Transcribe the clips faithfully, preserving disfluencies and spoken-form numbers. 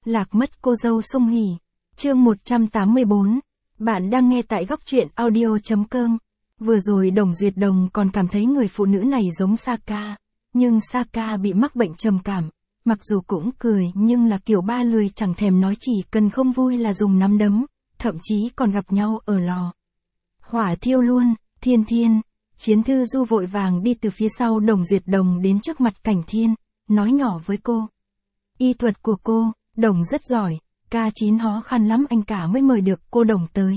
Lạc mất cô dâu Sung Hỉ. Chương một trăm tám mươi bốn. Bạn đang nghe tại góc truyện audio.com. Vừa rồi Đồng Duyệt Đồng còn cảm thấy người phụ nữ này giống Saka. Nhưng Saka bị mắc bệnh trầm cảm. Mặc dù cũng cười nhưng là kiểu ba lười chẳng thèm nói, chỉ cần không vui là dùng nắm đấm. Thậm chí còn gặp nhau ở lò hỏa thiêu luôn. Thiên Thiên. Chiến Thư Du vội vàng đi từ phía sau Đồng Duyệt Đồng đến trước mặt Cảnh Thiên, nói nhỏ với cô. Y thuật của cô, Đồng rất giỏi, ca chín khó khăn lắm anh cả mới mời được cô Đồng tới.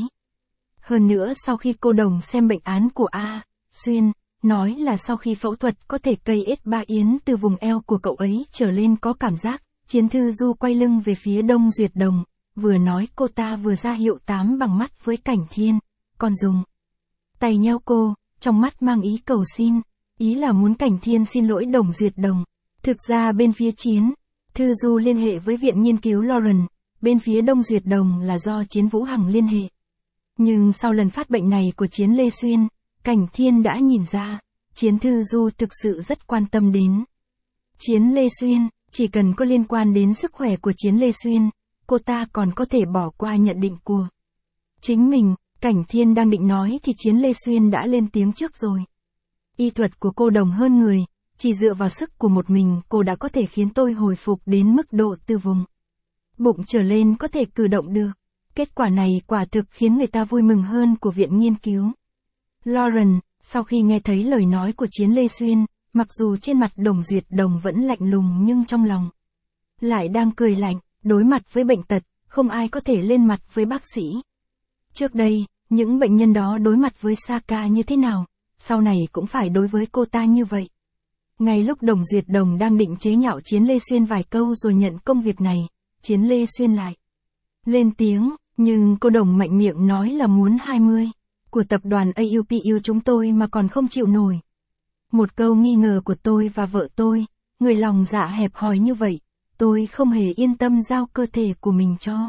Hơn nữa sau khi cô Đồng xem bệnh án của A. Xuyên, nói là sau khi phẫu thuật có thể cây ết ba yến từ vùng eo của cậu ấy trở lên có cảm giác. Chiến Thư Du quay lưng về phía Đông Duyệt Đồng, vừa nói cô ta vừa ra hiệu tám bằng mắt với Cảnh Thiên, còn dùng tay nheo cô, trong mắt mang ý cầu xin, ý là muốn Cảnh Thiên xin lỗi Đồng Duyệt Đồng. Thực ra bên phía Chiến Thư Du liên hệ với Viện Nghiên cứu Lauren, bên phía Đông Duyệt Đồng là do Chiến Vũ Hằng liên hệ. Nhưng sau lần phát bệnh này của Chiến Lê Xuyên, Cảnh Thiên đã nhìn ra, Chiến Thư Du thực sự rất quan tâm đến Chiến Lê Xuyên, chỉ cần có liên quan đến sức khỏe của Chiến Lê Xuyên, cô ta còn có thể bỏ qua nhận định của chính mình. Cảnh Thiên đang định nói thì Chiến Lê Xuyên đã lên tiếng trước rồi. Y thuật của cô Đồng hơn người, chỉ dựa vào sức của một mình cô đã có thể khiến tôi hồi phục đến mức độ từ vùng bụng trở lên có thể cử động được. Kết quả này quả thực khiến người ta vui mừng hơn của Viện Nghiên cứu Lauren. Sau khi nghe thấy lời nói của Chiến Lê Xuyên, mặc dù trên mặt Đồng Duyệt Đồng vẫn lạnh lùng nhưng trong lòng lại đang cười lạnh. Đối mặt với bệnh tật, không ai có thể lên mặt với bác sĩ. Trước đây, những bệnh nhân đó đối mặt với Saka như thế nào, sau này cũng phải đối với cô ta như vậy. Ngay lúc Đồng Duyệt Đồng đang định chế nhạo Chiến Lê Xuyên vài câu rồi nhận công việc này, Chiến Lê Xuyên lại lên tiếng, nhưng cô Đồng mạnh miệng nói là muốn hai mươi của tập đoàn a u pê u chúng tôi mà còn không chịu nổi. Một câu nghi ngờ của tôi và vợ tôi, người lòng dạ hẹp hòi như vậy, tôi không hề yên tâm giao cơ thể của mình cho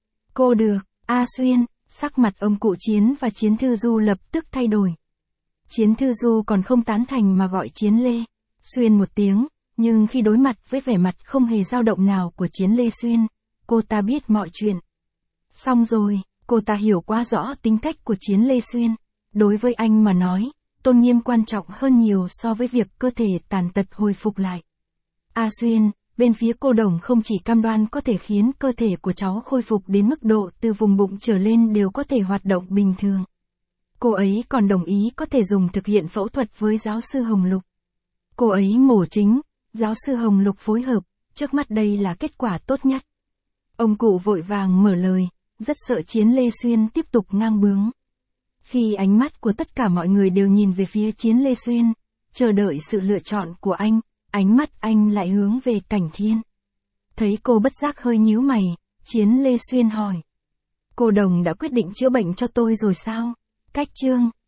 cô được. A Xuyên. Sắc mặt ông cụ Chiến và Chiến Thư Du lập tức thay đổi. Chiến Thư Du còn không tán thành mà gọi Chiến Lê Xuyên một tiếng, nhưng khi đối mặt với vẻ mặt không hề dao động nào của Chiến Lê Xuyên, cô ta biết mọi chuyện. Xong rồi, cô ta hiểu quá rõ tính cách của Chiến Lê Xuyên. Đối với anh mà nói, tôn nghiêm quan trọng hơn nhiều so với việc cơ thể tàn tật hồi phục lại. A Xuyên. Bên phía cô Đồng không chỉ cam đoan có thể khiến cơ thể của cháu khôi phục đến mức độ từ vùng bụng trở lên đều có thể hoạt động bình thường. Cô ấy còn đồng ý có thể dùng thực hiện phẫu thuật với giáo sư Hồng Lục. Cô ấy mổ chính, giáo sư Hồng Lục phối hợp, trước mắt đây là kết quả tốt nhất. Ông cụ vội vàng mở lời, rất sợ Chiến Lê Xuyên tiếp tục ngang bướng. Khi ánh mắt của tất cả mọi người đều nhìn về phía Chiến Lê Xuyên, chờ đợi sự lựa chọn của anh, ánh mắt anh lại hướng về Cảnh Thiên. Thấy cô bất giác hơi nhíu mày, Chiến Lê Xuyên hỏi. Cô Đồng đã quyết định chữa bệnh cho tôi rồi sao? Cách chương.